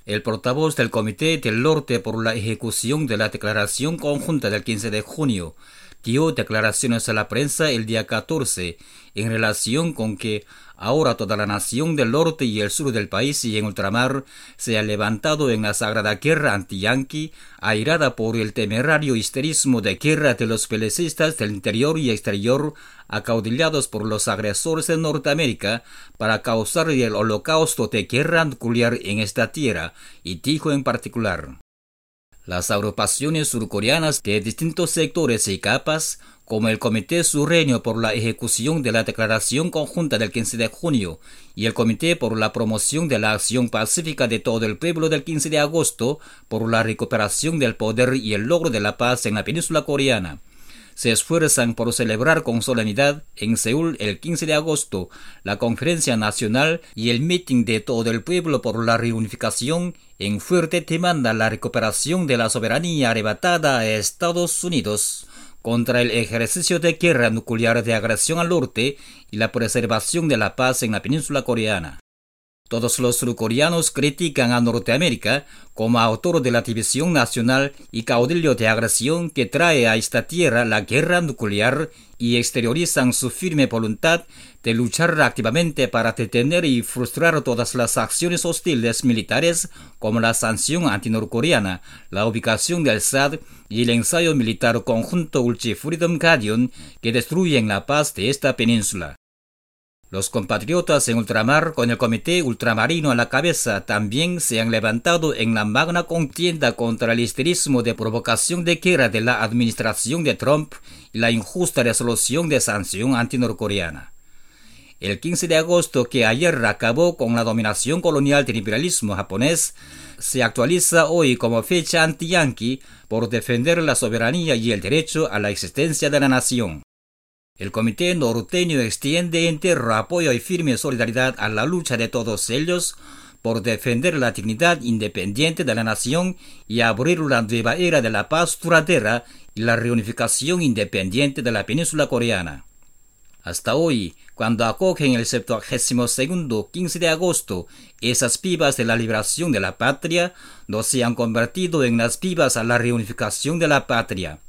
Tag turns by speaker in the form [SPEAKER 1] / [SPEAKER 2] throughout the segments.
[SPEAKER 1] El portavoz del Comité del Norte por la ejecución de la Declaración Conjunta del 15 de junio dio declaraciones a la prensa el día 14 en relación con que ahora toda la nación del norte y el sur del país y en ultramar se ha levantado en la sagrada guerra anti-yanqui, airada por el temerario histerismo de guerra de los belicistas del interior y exterior, acaudillados por los agresores de Norteamérica para causar el holocausto de guerra nuclear en esta tierra, y dijo en particular: las agrupaciones surcoreanas de distintos sectores y capas, como el Comité Sureño por la ejecución de la Declaración Conjunta del 15 de junio y el Comité por la promoción de la acción pacífica de todo el pueblo del 15 de agosto por la recuperación del poder y el logro de la paz en la península coreana, se esfuerzan por celebrar con solemnidad en Seúl el 15 de agosto la Conferencia Nacional y el Meeting de todo el pueblo por la reunificación en fuerte demanda la recuperación de la soberanía arrebatada a Estados Unidos contra el ejercicio de guerra nuclear de agresión al norte y la preservación de la paz en la península coreana. Todos los surcoreanos critican a Norteamérica como autor de la división nacional y caudillo de agresión que trae a esta tierra la guerra nuclear y exteriorizan su firme voluntad de luchar activamente para detener y frustrar todas las acciones hostiles militares como la sanción antinorcoreana, la ubicación del SAD y el ensayo militar conjunto Ulchi Freedom Guardian que destruyen la paz de esta península. Los compatriotas en ultramar con el Comité Ultramarino a la cabeza también se han levantado en la magna contienda contra el histerismo de provocación de guerra de la administración de Trump y la injusta resolución de sanción antinorcoreana. El 15 de agosto, que ayer acabó con la dominación colonial del imperialismo japonés, se actualiza hoy como fecha anti-yanqui por defender la soberanía y el derecho a la existencia de la nación. El Comité Norteño extiende entero apoyo y firme solidaridad a la lucha de todos ellos por defender la dignidad independiente de la nación y abrir una nueva era de la paz duradera y la reunificación independiente de la península coreana. Hasta hoy, cuando acogen el 72º 15 de agosto, esas vivas de la liberación de la patria no se han convertido en las vivas a la reunificación de la patria.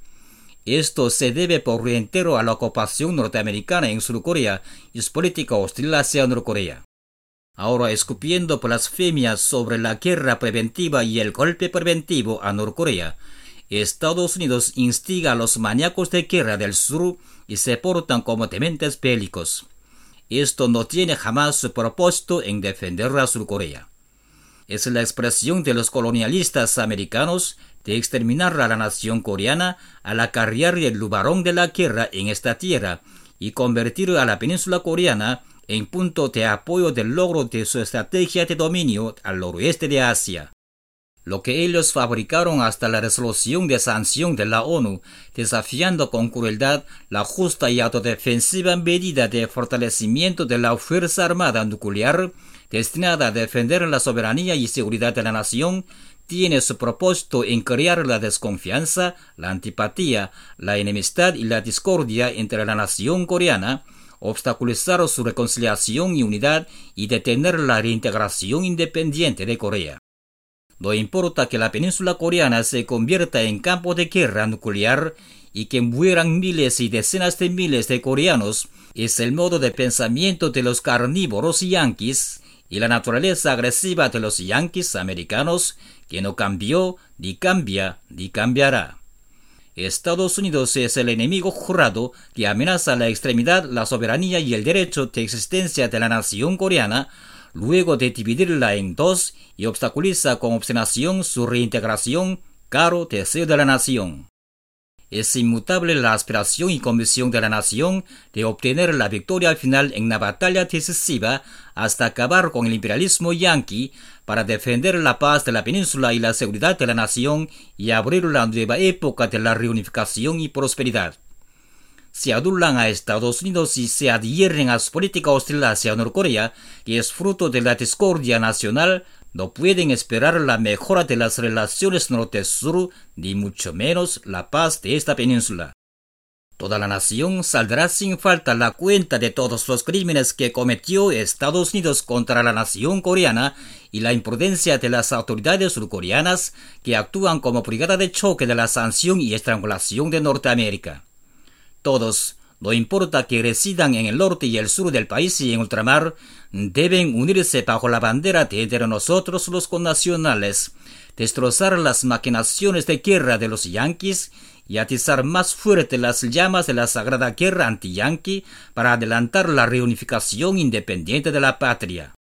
[SPEAKER 1] Esto se debe por entero a la ocupación norteamericana en Surcorea y su política hostil hacia Norcorea. Ahora, escupiendo blasfemias sobre la guerra preventiva y el golpe preventivo a Norcorea, Estados Unidos instiga a los maníacos de guerra del sur y se portan como dementes bélicos. Esto no tiene jamás su propósito en defender a Surcorea. Es la expresión de los colonialistas americanos de exterminar a la nación coreana al acarrear el lubarón de la guerra en esta tierra y convertir a la península coreana en punto de apoyo del logro de su estrategia de dominio al noroeste de Asia. Lo que ellos fabricaron hasta la resolución de sanción de la ONU, desafiando con crueldad la justa y autodefensiva medida de fortalecimiento de la Fuerza Armada Nuclear, destinada a defender la soberanía y seguridad de la nación, tiene su propósito en crear la desconfianza, la antipatía, la enemistad y la discordia entre la nación coreana, obstaculizar su reconciliación y unidad y detener la reintegración independiente de Corea. No importa que la península coreana se convierta en campo de guerra nuclear y que mueran miles y decenas de miles de coreanos, es el modo de pensamiento de los carnívoros yanquis y la naturaleza agresiva de los yanquis americanos que no cambió, ni cambia, ni cambiará. Estados Unidos es el enemigo jurado que amenaza la extremidad, la soberanía y el derecho de existencia de la nación coreana, luego de dividirla en dos y obstaculiza con obstinación su reintegración, caro deseo de la nación. Es inmutable la aspiración y convicción de la nación de obtener la victoria al final en la batalla decisiva hasta acabar con el imperialismo yanqui para defender la paz de la península y la seguridad de la nación y abrir la nueva época de la reunificación y prosperidad. Si adulan a Estados Unidos y se adhieren a su política hostil hacia Norcorea, que es fruto de la discordia nacional, no pueden esperar la mejora de las relaciones norte-sur, ni mucho menos la paz de esta península. Toda la nación saldrá sin falta la cuenta de todos los crímenes que cometió Estados Unidos contra la nación coreana y la imprudencia de las autoridades surcoreanas que actúan como brigada de choque de la sanción y estrangulación de Norteamérica. Todos, no importa que residan en el norte y el sur del país y en ultramar, deben unirse bajo la bandera de entre nosotros los connacionales, destrozar las maquinaciones de guerra de los yanquis y atizar más fuerte las llamas de la sagrada guerra anti-yanqui para adelantar la reunificación independiente de la patria.